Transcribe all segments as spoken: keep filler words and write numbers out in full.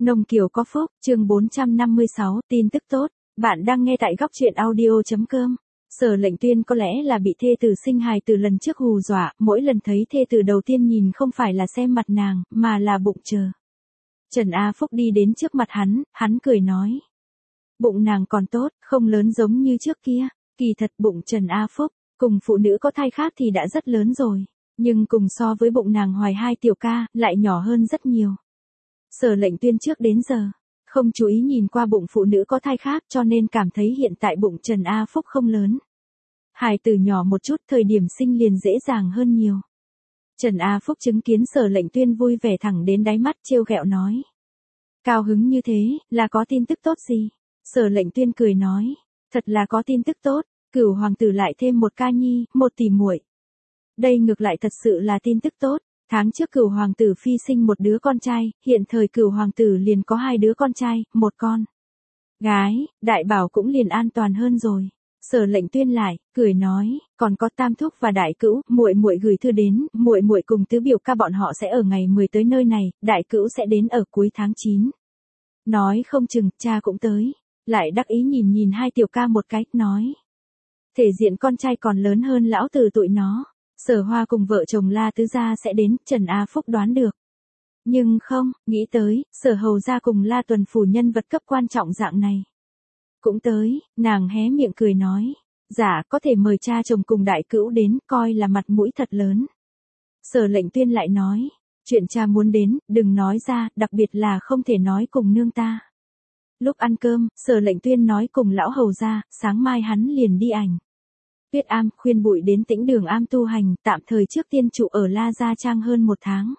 Nông Kiều có phúc, chương bốn trăm năm mươi sáu, tin tức tốt. Bạn đang nghe tại góc truyện audio.com. Sở Lệnh Tuyên có lẽ là bị thê tử sinh hài từ lần trước hù dọa, mỗi lần thấy thê tử đầu tiên nhìn không phải là xem mặt nàng, mà là bụng chờ. Trần A Phúc đi đến trước mặt hắn, hắn cười nói. Bụng nàng còn tốt, không lớn giống như trước kia. Kỳ thật bụng Trần A Phúc, cùng phụ nữ có thai khác thì đã rất lớn rồi. Nhưng cùng so với bụng nàng hoài hai tiểu ca, lại nhỏ hơn rất nhiều. Sở Lệnh Tuyên trước đến giờ, không chú ý nhìn qua bụng phụ nữ có thai khác cho nên cảm thấy hiện tại bụng Trần A Phúc không lớn. Hài tử nhỏ một chút thời điểm sinh liền dễ dàng hơn nhiều. Trần A Phúc chứng kiến Sở Lệnh Tuyên vui vẻ thẳng đến đáy mắt trêu ghẹo nói. Cao hứng như thế, là có tin tức tốt gì? Sở Lệnh Tuyên cười nói, thật là có tin tức tốt, Cửu hoàng tử lại thêm một ca nhi, một tỷ muội. Đây ngược lại thật sự là tin tức tốt. Tháng trước Cửu hoàng tử phi sinh một đứa con trai, hiện thời Cửu hoàng tử liền có hai đứa con trai, một con gái, Đại Bảo cũng liền an toàn hơn rồi. Sở Lệnh Tuyên lại cười nói, còn có Tam thúc và Đại Cữu, muội muội gửi thư đến, muội muội cùng tứ biểu ca bọn họ sẽ ở ngày mười tới nơi này, Đại Cữu sẽ đến ở cuối tháng chín. Nói không chừng cha cũng tới. Lại đắc ý nhìn nhìn hai tiểu ca một cái, nói, thể diện con trai còn lớn hơn lão tử tụi nó. Sở Hoa cùng vợ chồng La Tứ gia sẽ đến, Trần A Phúc đoán được. Nhưng không, nghĩ tới, Sở Hầu gia cùng La Tuần phủ nhân vật cấp quan trọng dạng này. Cũng tới, nàng hé miệng cười nói, dạ có thể mời cha chồng cùng Đại Cữu đến, coi là mặt mũi thật lớn. Sở Lệnh Tuyên lại nói, chuyện cha muốn đến, đừng nói ra, đặc biệt là không thể nói cùng nương ta. Lúc ăn cơm, Sở Lệnh Tuyên nói cùng lão hầu gia, sáng mai hắn liền đi ảnh. Tuyết Am khuyên Bụi đến Tĩnh Đường Am tu hành, tạm thời trước tiên trụ ở La Gia Trang hơn một tháng.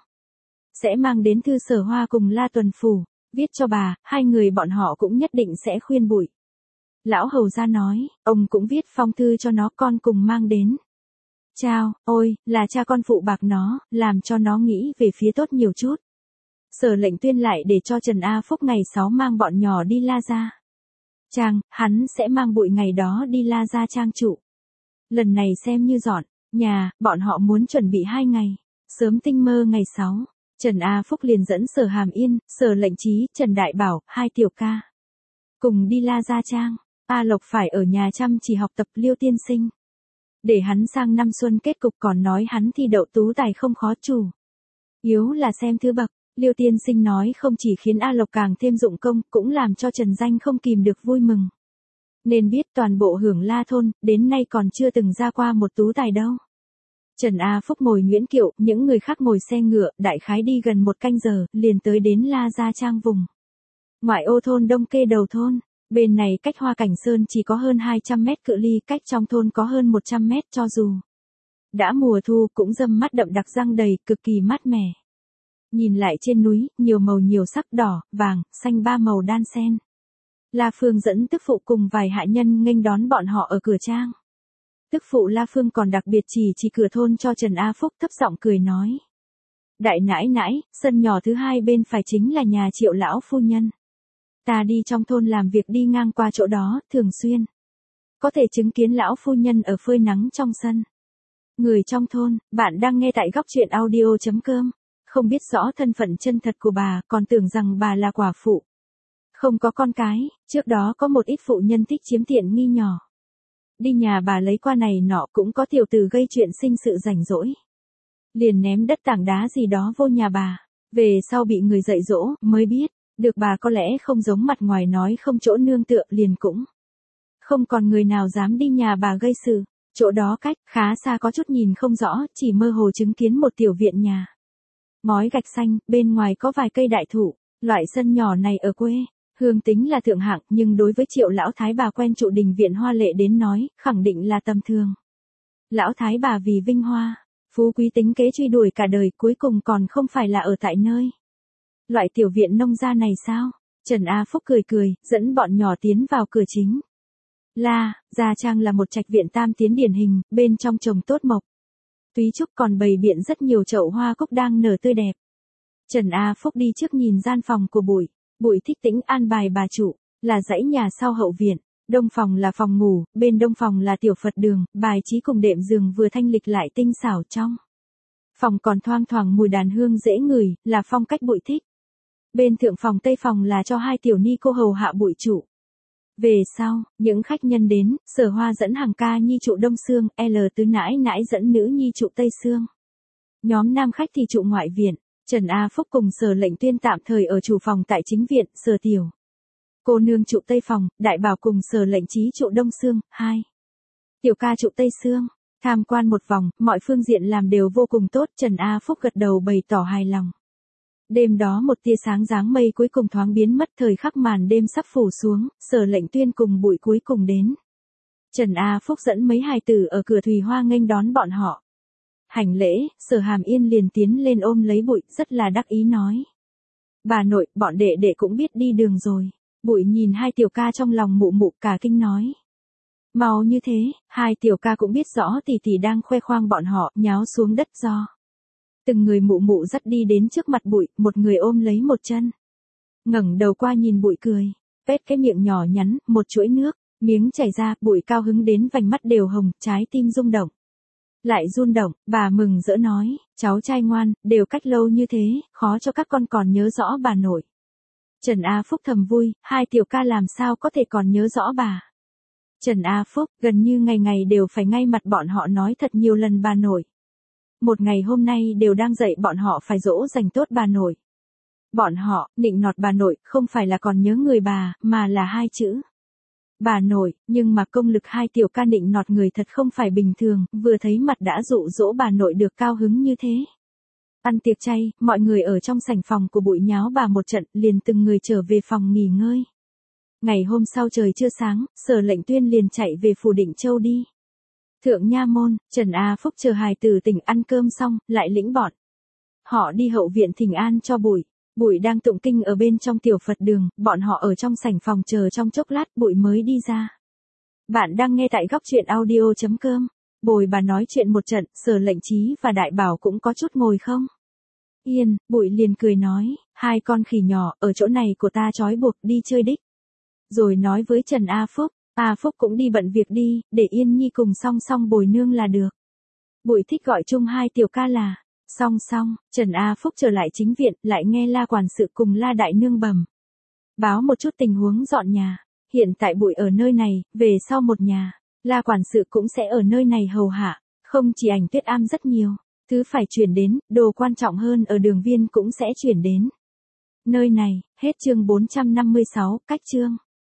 Sẽ mang đến thư Sở Hoa cùng La Tuần phủ, viết cho bà, hai người bọn họ cũng nhất định sẽ khuyên Bụi. Lão hầu gia nói, ông cũng viết phong thư cho nó, con cùng mang đến. Chao, ôi, là cha con phụ bạc nó, làm cho nó nghĩ về phía tốt nhiều chút. Sở Lệnh Tuyên lại để cho Trần A Phúc ngày sáu mang bọn nhỏ đi La Gia Trang, hắn sẽ mang Bụi ngày đó đi La Gia Trang trụ. Lần này xem như dọn nhà, bọn họ muốn chuẩn bị hai ngày. Sớm tinh mơ ngày sáu, Trần A Phúc liền dẫn Sở Hàm Yên, Sở Lệnh Chí, Trần Đại Bảo, hai tiểu ca. Cùng đi La Gia Trang, A Lộc phải ở nhà chăm chỉ học tập Liêu tiên sinh. Để hắn sang năm xuân kết cục còn nói hắn thi đậu tú tài không khó chủ. Yếu là xem thứ bậc, Liêu tiên sinh nói không chỉ khiến A Lộc càng thêm dụng công, cũng làm cho Trần Danh không kìm được vui mừng. Nên biết toàn bộ Hưởng La thôn, đến nay còn chưa từng ra qua một tú tài đâu. Trần A Phúc ngồi Nguyễn Kiệu, những người khác ngồi xe ngựa, đại khái đi gần một canh giờ, liền tới đến La Gia Trang vùng. Ngoại ô thôn Đông Kê đầu thôn, bên này cách Hoa Cảnh Sơn chỉ có hơn hai trăm mét cự ly, cách trong thôn có hơn một trăm mét cho dù. Đã mùa thu cũng râm mát đậm đặc răng đầy, cực kỳ mát mẻ. Nhìn lại trên núi, nhiều màu nhiều sắc đỏ, vàng, xanh ba màu đan xen. La Phương dẫn tức phụ cùng vài hạ nhân nghênh đón bọn họ ở cửa trang. Tức phụ La Phương còn đặc biệt chỉ chỉ cửa thôn cho Trần A Phúc, thấp giọng cười nói. Đại nãi nãi, sân nhỏ thứ hai bên phải chính là nhà Triệu lão phu nhân. Ta đi trong thôn làm việc đi ngang qua chỗ đó, thường xuyên. Có thể chứng kiến lão phu nhân ở phơi nắng trong sân. Người trong thôn, bạn đang nghe tại góc truyện audio.com. Không biết rõ thân phận chân thật của bà, còn tưởng rằng bà là quả phụ. Không có con cái, trước đó có một ít phụ nhân thích chiếm tiện nghi nhỏ. Đi nhà bà lấy qua này nọ, cũng có tiểu tử gây chuyện sinh sự rảnh rỗi. Liền ném đất tảng đá gì đó vô nhà bà, về sau bị người dạy dỗ, mới biết, được bà có lẽ không giống mặt ngoài nói không chỗ nương tựa, liền cũng. Không còn người nào dám đi nhà bà gây sự, chỗ đó cách khá xa có chút nhìn không rõ, chỉ mơ hồ chứng kiến một tiểu viện nhà. Ngói gạch xanh, bên ngoài có vài cây đại thụ, loại sân nhỏ này ở quê. Hương tính là thượng hạng, nhưng đối với Triệu lão thái bà quen trụ đình viện hoa lệ đến nói, khẳng định là tầm thường. Lão thái bà vì vinh hoa, phú quý tính kế truy đuổi cả đời, cuối cùng còn không phải là ở tại nơi. Loại tiểu viện nông gia này sao? Trần A Phúc cười cười, dẫn bọn nhỏ tiến vào cửa chính. La Gia Trang là một trạch viện tam tiến điển hình, bên trong trồng tốt mộc. Túy trúc còn bày biện rất nhiều chậu hoa cúc đang nở tươi đẹp. Trần A Phúc đi trước nhìn gian phòng của Bụi. Bụi thích tĩnh an bài bà chủ, là dãy nhà sau hậu viện, đông phòng là phòng ngủ, bên đông phòng là tiểu Phật đường, bài trí cùng đệm giường vừa thanh lịch lại tinh xảo trong. Phòng còn thoang thoảng mùi đàn hương dễ ngửi, là phong cách Bụi thích. Bên thượng phòng tây phòng là cho hai tiểu ni cô hầu hạ bụi trụ. Về sau, những khách nhân đến, Sở Hoa dẫn hàng ca nhi trụ Đông Xương, L tứ nãi nãi dẫn nữ nhi trụ Tây Xương. Nhóm nam khách thì trụ ngoại viện, Trần A Phúc cùng Sở Lệnh Tuyên tạm thời ở chủ phòng tại chính viện, Sở Tiểu cô nương trụ Tây phòng, Đại Bảo cùng Sở Lệnh Chí trụ Đông Xương, hai. Tiểu ca trụ Tây Xương. Tham quan một vòng, mọi phương diện làm đều vô cùng tốt, Trần A Phúc gật đầu bày tỏ hài lòng. Đêm đó một tia sáng dáng mây cuối cùng thoáng biến mất, thời khắc màn đêm sắp phủ xuống, Sở Lệnh Tuyên cùng Bụi cuối cùng đến. Trần A Phúc dẫn mấy hài tử ở cửa Thùy Hoa nghênh đón bọn họ. Hành lễ, Sở Hàm Yên liền tiến lên ôm lấy Bụi, rất là đắc ý nói. Bà nội, bọn đệ đệ cũng biết đi đường rồi. Bụi nhìn hai tiểu ca trong lòng mụ mụ cả kinh nói. Mau như thế, hai tiểu ca cũng biết rõ tỷ tỷ đang khoe khoang bọn họ, nháo xuống đất do. Từng người mụ mụ dắt đi đến trước mặt Bụi, một người ôm lấy một chân. Ngẩng đầu qua nhìn Bụi cười, vét cái miệng nhỏ nhắn, một chuỗi nước, miếng chảy ra, Bụi cao hứng đến vành mắt đều hồng, trái tim rung động. Lại run động, bà mừng rỡ nói, cháu trai ngoan, đều cách lâu như thế, khó cho các con còn nhớ rõ bà nội. Trần A Phúc thầm vui, hai tiểu ca làm sao có thể còn nhớ rõ bà. Trần A Phúc, gần như ngày ngày đều phải ngay mặt bọn họ nói thật nhiều lần bà nội. Một ngày hôm nay đều đang dạy bọn họ phải dỗ dành tốt bà nội. Bọn họ, nịnh nọt bà nội, không phải là còn nhớ người bà, mà là hai chữ. Bà nội, nhưng mà công lực hai tiểu ca nịnh nọt người thật không phải bình thường, vừa thấy mặt đã dụ dỗ bà nội được cao hứng như thế. Ăn tiệc chay, mọi người ở trong sảnh phòng của Bụi nháo bà một trận, liền từng người trở về phòng nghỉ ngơi. Ngày hôm sau trời chưa sáng, Sở Lệnh Tuyên liền chạy về phủ Định Châu đi. Thượng Nha Môn, Trần A Phúc chờ hài tử tỉnh ăn cơm xong, lại lĩnh bọn. Họ đi hậu viện thỉnh an cho Bụi. Bụi đang tụng kinh ở bên trong tiểu Phật đường, bọn họ ở trong sảnh phòng chờ trong chốc lát, Bụi mới đi ra. Bạn đang nghe tại góc truyện audio chấm com. Bồi bà nói chuyện một trận, Sở Lệnh Chí và Đại Bảo cũng có chút ngồi không yên, Bụi liền cười nói, hai con khỉ nhỏ, ở chỗ này của ta trói buộc, đi chơi đích. Rồi nói với Trần A Phúc, A Phúc cũng đi bận việc đi, để Yên Nhi cùng song song bồi nương là được. Bụi thích gọi chung hai tiểu ca là song song. Trần A Phúc trở lại chính viện, lại nghe La quản sự cùng La đại nương bẩm báo một chút tình huống dọn nhà. Hiện tại Bụi ở nơi này, về sau một nhà, La quản sự cũng sẽ ở nơi này hầu hạ, không chỉ Ảnh Tuyết Am rất nhiều thứ phải chuyển đến, đồ quan trọng hơn ở Đường Viên cũng sẽ chuyển đến nơi này. Hết chương bốn trăm năm mươi sáu, cách chương.